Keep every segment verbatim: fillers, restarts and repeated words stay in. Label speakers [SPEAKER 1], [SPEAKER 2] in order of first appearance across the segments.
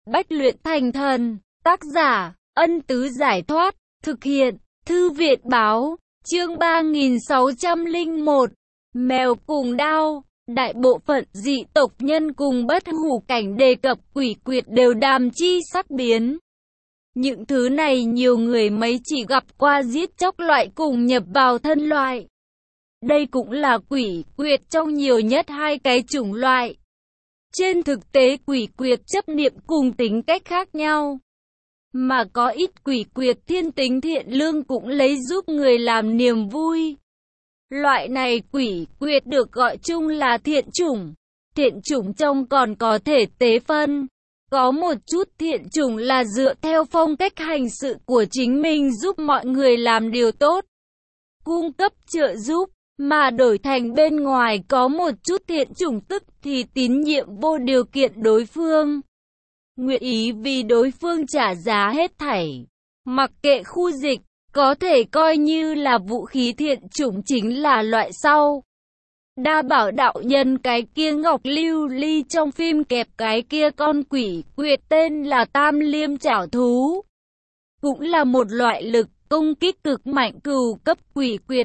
[SPEAKER 1] Bách luyện thành thần. Tác giả, Ân Tứ Giải Thoát. Thực hiện, Thư viện Báo. Chương ba nghìn sáu trăm lẻ một. Mèo cùng đao. Đại bộ phận dị tộc nhân cùng bất hủ cảnh đề cập quỷ quyệt đều đàm chi sắc biến. Những thứ này nhiều người mấy chỉ gặp qua giết chóc loại cùng nhập vào thân loại. Đây cũng là quỷ quyệt trong nhiều nhất hai cái chủng loại. Trên thực tế quỷ quyệt chấp niệm cùng tính cách khác nhau. Mà có ít quỷ quyệt thiên tính thiện lương cũng lấy giúp người làm niềm vui. Loại này quỷ quyệt được gọi chung là thiện chủng. Thiện chủng trong còn có thể tế phân. Có một chút thiện chủng là dựa theo phong cách hành sự của chính mình giúp mọi người làm điều tốt, cung cấp trợ giúp, mà đổi thành bên ngoài có một chút thiện chủng tức thì tín nhiệm vô điều kiện đối phương. Nguyện ý vì đối phương trả giá hết thảy, mặc kệ khu dịch, có thể coi như là vũ khí thiện chủng chính là loại sau. Đa bảo đạo nhân cái kia ngọc lưu ly trong phim kẹp cái kia con quỷ quyệt tên là tam liêm chảo thú. Cũng là một loại lực công kích cực mạnh cửu cấp quỷ quyệt.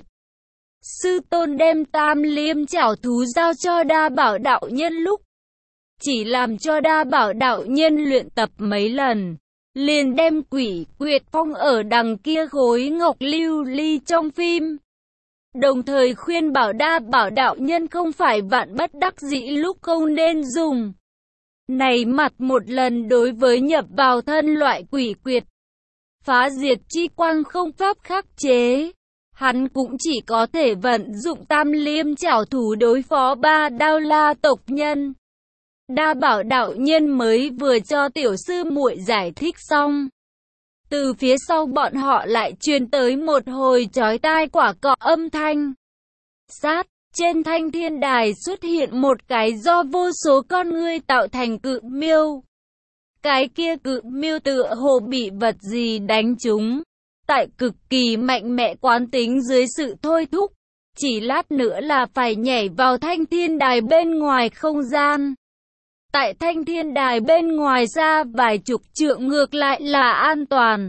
[SPEAKER 1] Sư tôn đem tam liêm chảo thú giao cho đa bảo đạo nhân lúc chỉ làm cho đa bảo đạo nhân luyện tập mấy lần, liền đem quỷ quyệt phong ở đằng kia khối ngọc lưu ly trong phim. Đồng thời khuyên bảo đa bảo đạo nhân không phải vạn bất đắc dĩ lúc không nên dùng này mặt một lần đối với nhập vào thân loại quỷ quyệt. Phá diệt chi quang không pháp khắc chế. Hắn cũng chỉ có thể vận dụng tam liêm chảo thú đối phó ba đao la tộc nhân. Đa bảo đạo nhân mới vừa cho tiểu sư muội giải thích xong. Từ phía sau bọn họ lại truyền tới một hồi chói tai quả cọ âm thanh. Sát, trên thanh thiên đài xuất hiện một cái do vô số con ngươi tạo thành cự miêu. Cái kia cự miêu tựa hồ bị vật gì đánh trúng. Tại cực kỳ mạnh mẽ quán tính dưới sự thôi thúc, chỉ lát nữa là phải nhảy vào thanh thiên đài bên ngoài không gian. Tại thanh thiên đài bên ngoài ra vài chục trượng ngược lại là an toàn.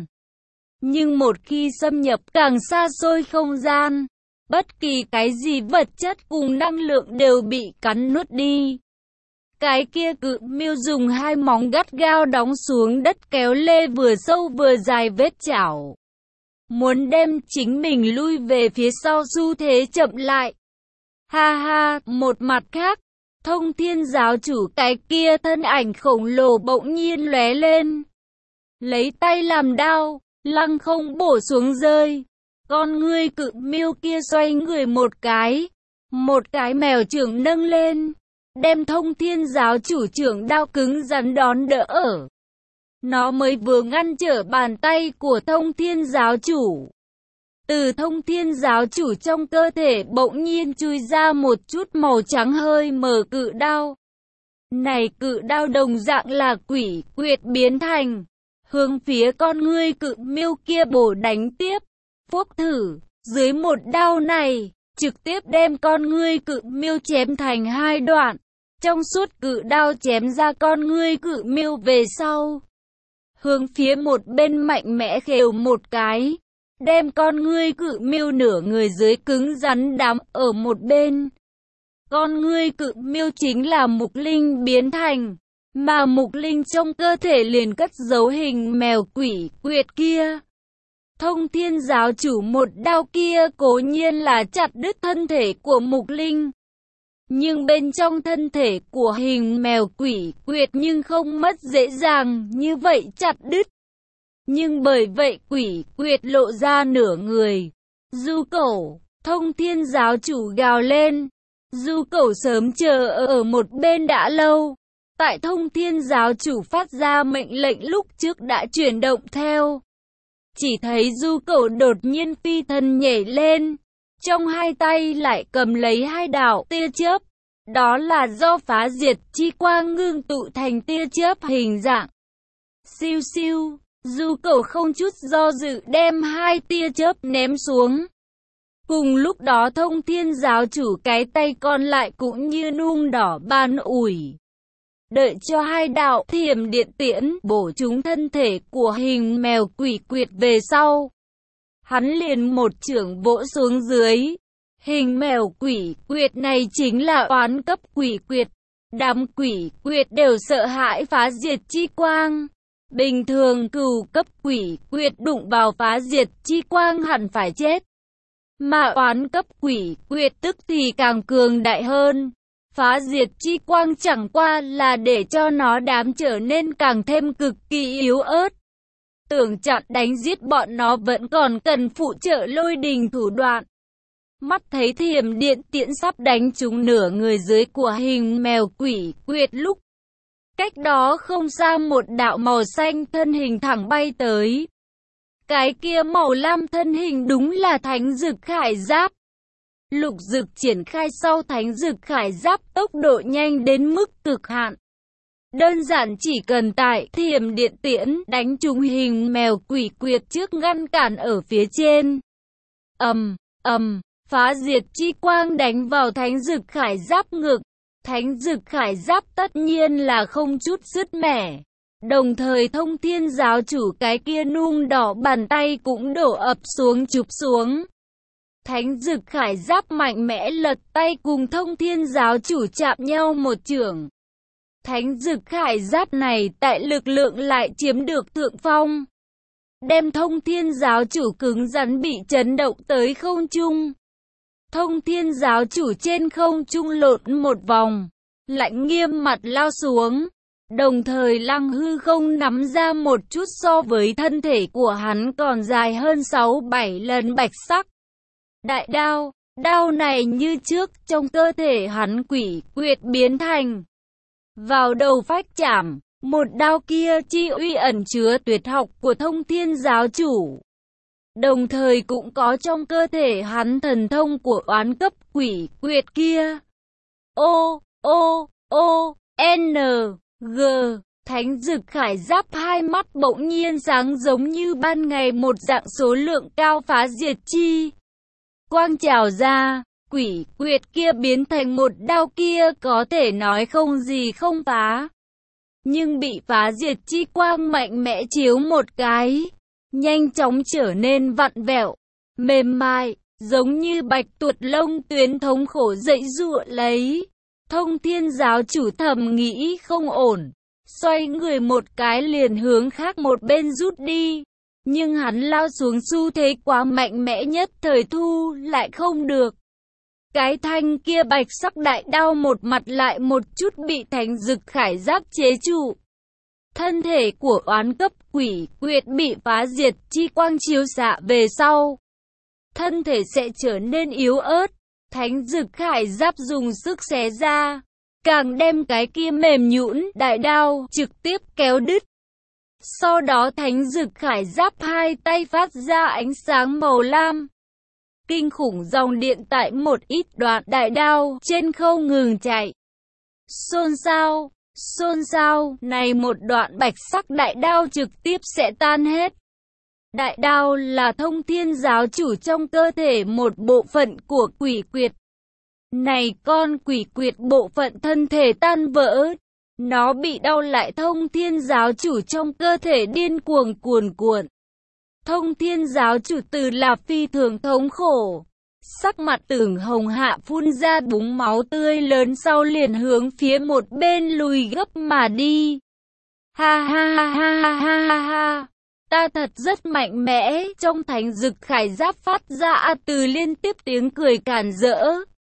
[SPEAKER 1] Nhưng một khi xâm nhập càng xa xôi không gian, bất kỳ cái gì vật chất cùng năng lượng đều bị cắn nuốt đi. Cái kia cự miêu dùng hai móng gắt gao đóng xuống đất kéo lê vừa sâu vừa dài vết chảo. Muốn đem chính mình lui về phía sau xu thế chậm lại. Ha ha, một mặt khác, thông thiên giáo chủ cái kia thân ảnh khổng lồ bỗng nhiên lóe lên. Lấy tay làm đao, lăng không bổ xuống rơi. Con ngươi cự miêu kia xoay người một cái. Một cái mèo trưởng nâng lên. Đem thông thiên giáo chủ trưởng đao cứng rắn đón đỡ ở. Nó mới vừa ngăn trở bàn tay của thông thiên giáo chủ. Từ thông thiên giáo chủ trong cơ thể bỗng nhiên chui ra một chút màu trắng hơi mờ cự đao. Này cự đao đồng dạng là quỷ quyệt biến thành. Hướng phía con ngươi cự miêu kia bổ đánh tiếp. Phốc thử, dưới một đao này, trực tiếp đem con ngươi cự miêu chém thành hai đoạn. Trong suốt cự đao chém ra con ngươi cự miêu về sau. Hướng phía một bên mạnh mẽ khều một cái. Đem con ngươi cự miêu nửa người dưới cứng rắn đắm ở một bên. Con ngươi cự miêu chính là mục linh biến thành. Mà mục linh trong cơ thể liền cất dấu hình mèo quỷ quyệt kia. Thông thiên giáo chủ một đao kia cố nhiên là chặt đứt thân thể của mục linh. Nhưng bên trong thân thể của hình mèo quỷ quyệt nhưng không mất dễ dàng như vậy chặt đứt. Nhưng bởi vậy quỷ quyệt lộ ra nửa người. Du cẩu, thông thiên giáo chủ gào lên. Du cẩu sớm chờ ở một bên đã lâu. Tại thông thiên giáo chủ phát ra mệnh lệnh lúc trước đã chuyển động theo. Chỉ thấy du cẩu đột nhiên phi thân nhảy lên. Trong hai tay lại cầm lấy hai đạo tia chớp. Đó là do phá diệt chi quang ngưng tụ thành tia chớp hình dạng. Siêu siêu, du cẩu không chút do dự đem hai tia chớp ném xuống. Cùng lúc đó thông thiên giáo chủ cái tay còn lại cũng như nung đỏ ban ủi. đợi cho hai đạo thiểm điện tiễn bổ trúng thân thể của hình mèo quỷ quyệt về sau. Hắn liền một chưởng vỗ xuống dưới. Hình mèo quỷ quyệt này chính là oán cấp quỷ quyệt. Đám quỷ quyệt đều sợ hãi phá diệt chi quang. Bình thường cửu cấp quỷ quyệt đụng vào phá diệt chi quang hẳn phải chết. Mà oán cấp quỷ quyệt tức thì càng cường đại hơn. Phá diệt chi quang chẳng qua là để cho nó đám trở nên càng thêm cực kỳ yếu ớt. Tưởng chặn đánh giết bọn nó vẫn còn cần phụ trợ lôi đình thủ đoạn. Mắt thấy thiểm điện tiễn sắp đánh trúng nửa người dưới của hình mèo quỷ quyệt lúc. Cách đó không xa một đạo màu xanh thân hình thẳng bay tới. Cái kia màu lam thân hình đúng là Thánh Dực Khải Giáp. Lục Dực triển khai sau Thánh Dực Khải Giáp tốc độ nhanh đến mức cực hạn. Đơn giản chỉ cần tại thiểm điện tiễn đánh trúng hình mèo quỷ quyệt trước ngăn cản ở phía trên. Ầm, ầm, phá diệt chi quang đánh vào Thánh Dực Khải Giáp ngực. Thánh Dực Khải Giáp tất nhiên là không chút sứt mẻ. Đồng thời Thông Thiên giáo chủ cái kia nung đỏ bàn tay cũng đổ ập xuống chụp xuống. Thánh Dực Khải Giáp mạnh mẽ lật tay cùng Thông Thiên giáo chủ chạm nhau một chưởng. Thánh Dực Khải Giáp này tại lực lượng lại chiếm được thượng phong. Đem Thông Thiên giáo chủ cứng rắn bị chấn động tới không trung. Thông Thiên giáo chủ trên không trung lộn một vòng, lạnh nghiêm mặt lao xuống. Đồng thời Lăng Hư không nắm ra một chút so với thân thể của hắn còn dài hơn sáu bảy lần bạch sắc. Đại đao, đao này như trước trong cơ thể hắn quỷ quyệt biến thành. Vào đầu phách chảm, một đao kia chi uy ẩn chứa tuyệt học của Thông Thiên giáo chủ. Đồng thời cũng có trong cơ thể hắn thần thông của oán cấp quỷ quyệt kia. O, O, O, N, G, Thánh Dực Khải Giáp hai mắt bỗng nhiên sáng giống như ban ngày một dạng số lượng cao phá diệt chi. Quang trào ra, quỷ quyệt kia biến thành một đao kia có thể nói không gì không phá. Nhưng bị phá diệt chi quang mạnh mẽ chiếu một cái. Nhanh chóng trở nên vặn vẹo, mềm mại, giống như bạch tuột lông tuyến thống khổ dãy giụa lấy. Thông Thiên giáo chủ thầm nghĩ không ổn, xoay người một cái liền hướng khác một bên rút đi. Nhưng hắn lao xuống xu thế quá mạnh mẽ nhất thời thu lại không được. Cái thanh kia bạch sắc đại đao một mặt lại một chút bị Thánh Dực Khải Giáp chế trụ. Thân thể của oán cấp quỷ quyệt bị phá diệt chi quang chiếu xạ về sau. Thân thể sẽ trở nên yếu ớt. Thánh Dực Khải Giáp dùng sức xé ra. Càng đem cái kia mềm nhũn đại đao trực tiếp kéo đứt. Sau đó Thánh Dực Khải Giáp hai tay phát ra ánh sáng màu lam. Kinh khủng dòng điện tại một ít đoạn đại đao trên không ngừng chạy. Xôn xao. Xôn xao, này một đoạn bạch sắc đại đao trực tiếp sẽ tan hết. Đại đao là Thông Thiên giáo chủ trong cơ thể một bộ phận của quỷ quyệt. Này con quỷ quyệt bộ phận thân thể tan vỡ. Nó bị đau lại Thông Thiên giáo chủ trong cơ thể điên cuồng cuồn cuộn. Thông Thiên giáo chủ từ là phi thường thống khổ. Sắc mặt tưởng hồng hạ phun ra búng máu tươi lớn sau liền hướng phía một bên lùi gấp mà đi. Ha ha ha ha ha ha ha ha. Ta thật rất mạnh mẽ. Trong Thánh Dực Khải Giáp phát ra A Từ liên tiếp tiếng cười càn rỡ.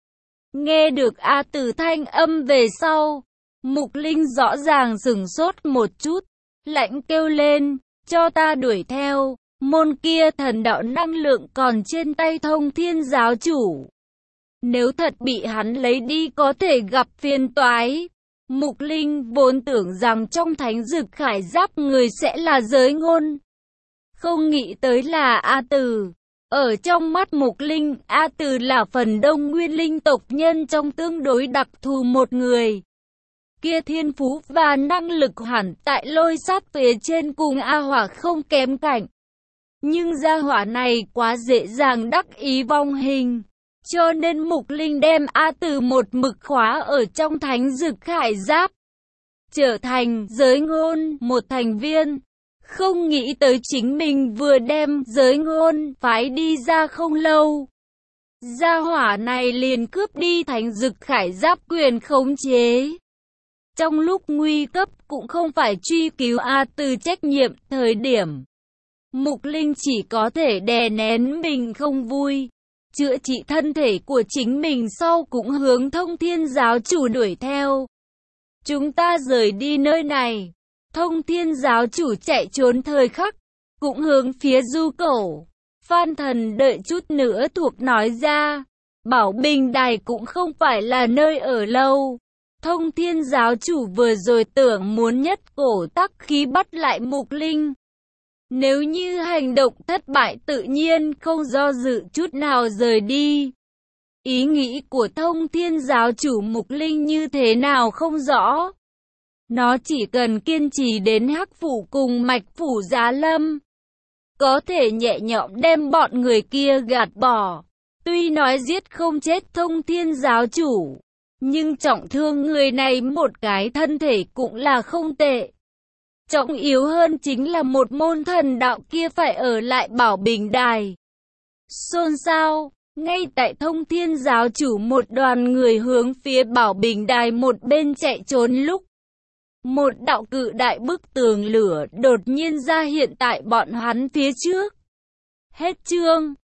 [SPEAKER 1] Nghe được A Từ thanh âm về sau, Mục Linh rõ ràng sửng sốt một chút, lạnh kêu lên, cho ta đuổi theo. Môn kia thần đạo năng lượng còn trên tay Thông Thiên giáo chủ. Nếu thật bị hắn lấy đi có thể gặp phiền toái. Mục Linh vốn tưởng rằng trong Thánh Dực Khải Giáp người sẽ là giới ngôn. Không nghĩ tới là A Từ. Ở trong mắt Mục Linh, A Từ là phần đông nguyên linh tộc nhân trong tương đối đặc thù một người. Kia thiên phú và năng lực hẳn tại lôi sát phía trên cùng A Hỏa không kém cạnh. Nhưng gia hỏa này quá dễ dàng đắc ý vong hình. Cho nên Mục Linh đem A Từ một mực khóa ở trong Thánh Dực Khải Giáp. trở thành giới ngôn một thành viên. Không nghĩ tới chính mình vừa đem giới ngôn phái đi ra không lâu, gia hỏa này liền cướp đi Thánh Dực Khải Giáp quyền khống chế. Trong lúc nguy cấp cũng không phải truy cứu A Từ trách nhiệm, thời điểm Mục Linh chỉ có thể đè nén mình không vui, chữa trị thân thể của chính mình sau cũng hướng Thông Thiên giáo chủ đuổi theo. Chúng ta rời đi nơi này. Thông Thiên giáo chủ chạy trốn thời khắc, cũng hướng phía Du Cẩu. Phan Thần đợi chút nữa thuộc nói ra, Bảo Bình Đài cũng không phải là nơi ở lâu. Thông Thiên giáo chủ vừa rồi tưởng muốn nhất cổ tắc khí bắt lại Mục Linh. Nếu như hành động thất bại tự nhiên không do dự chút nào rời đi. Ý nghĩ của Thông Thiên giáo chủ Mục Linh như thế nào không rõ. Nó chỉ cần kiên trì đến Hắc Phủ cùng Mạch Phủ Giá Lâm, có thể nhẹ nhõm đem bọn người kia gạt bỏ. Tuy nói giết không chết Thông Thiên giáo chủ, nhưng trọng thương người này một cái thân thể cũng là không tệ. Trọng yếu hơn chính là một môn thần đạo kia phải ở lại Bảo Bình Đài. Xôn xao, ngay tại Thông Thiên giáo chủ một đoàn người hướng phía Bảo Bình Đài một bên chạy trốn lúc, một đạo cự đại bức tường lửa đột nhiên ra hiện tại bọn hắn phía trước. Hết chương.